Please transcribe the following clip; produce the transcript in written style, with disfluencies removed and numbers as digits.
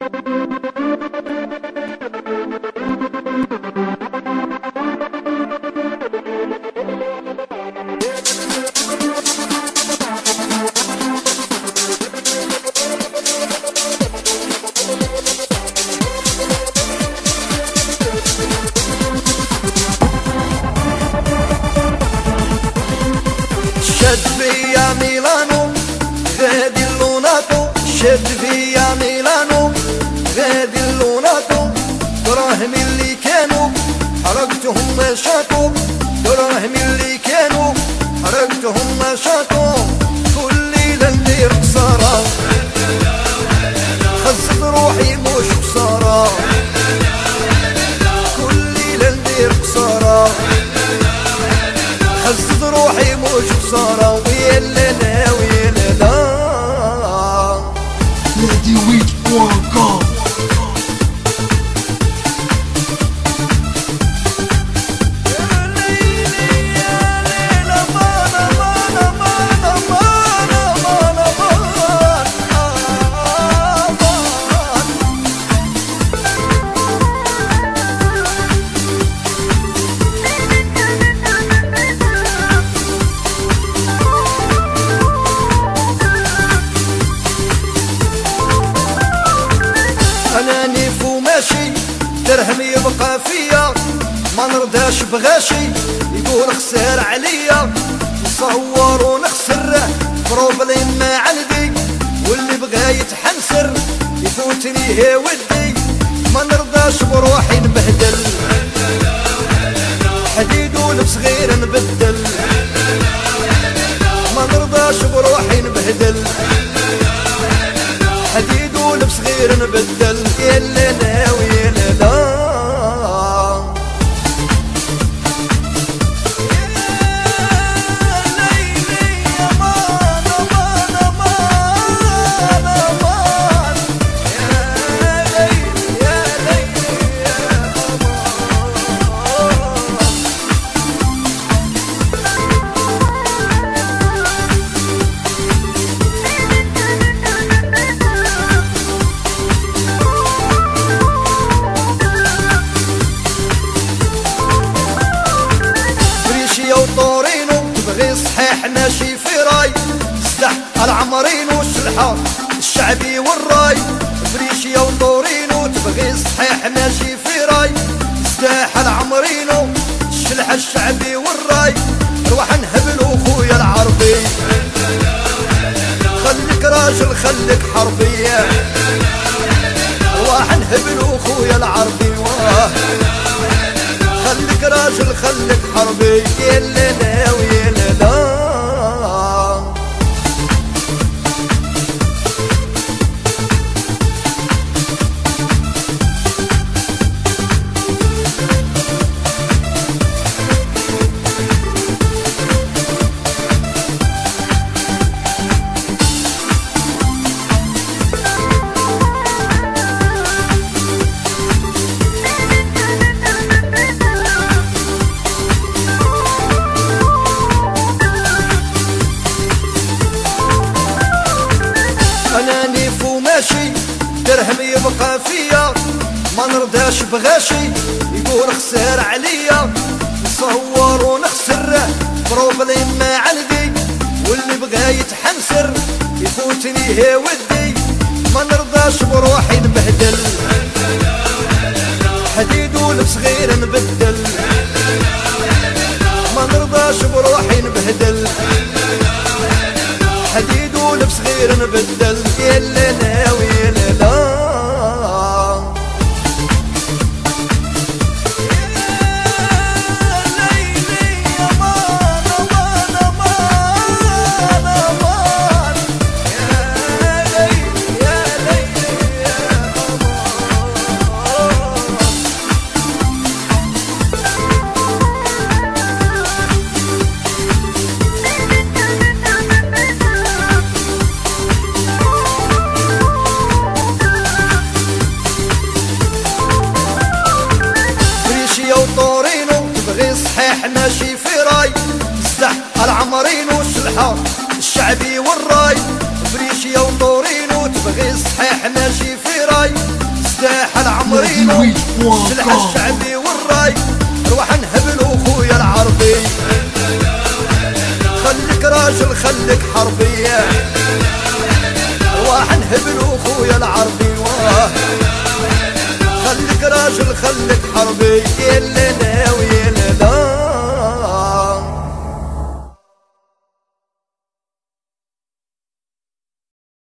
شد فيا ميلانو غادي اللوناتو، شد فيا ميلانو غادي اللوناتو، دراهم اللي كانوا حرقتهم ما شاتو، دراهم اللي كانوا حرقتهم ما شاتو، كل ليلة ندير خسارة خسرت روحي مش خسارة، كل ليلة ندير خسارة خسرت روحي مش خسارة، ويا لا ويا لا Ladyweed.com. أنا نيف وماشي درهم يبقى فيا، ما نرضاش بغاشي يقول خسر عليا، نصور ونخسر بروبليم ما عندي، واللي بغا يتحنسر يفوتني هي ودي، ما نرضاش بروحي نبهدل حديد ولبس غير نبدل، ما نرضاش بروحي نبهدل حديد ولبس غير نبدل، يا لا ويا لا وطورينو تبغي صحيح ماشي في راي، سلاح العمرينو الشلحة الشعبي والراي، فريشيا وطورينو تبغي صحيح ماشي في راي، سلاح العمرينو الشلحة الشعبي والراي، روح نهبلو خويا العربي خليك راجل خليك حربي، روح نهبلو خويا العربي خليك راجل خليك حربي، يا لا ويا لا أنا نيف وماشي درهم يبقى فيا، ما نرضاش بغاشي يقول خسر عليا، نصور ونخسر بروبليم ما عندي، واللي بغا يتحنسر يفوتني هي ودي، ما نرضاش بروحي نبهدل حديد ولبس غير نبدل، ما نرضاش بروحي نبهدل حديد ولبس غير نبدل، يا لا ويا لا غير صحيح ماشي في راي استاحل عمرينو سلح الشعبي والراي روح نهبلو خويا العربي خليك راجل خليك حربي روح نهبلو خويا العربي خليك راجل خليك حربي اللي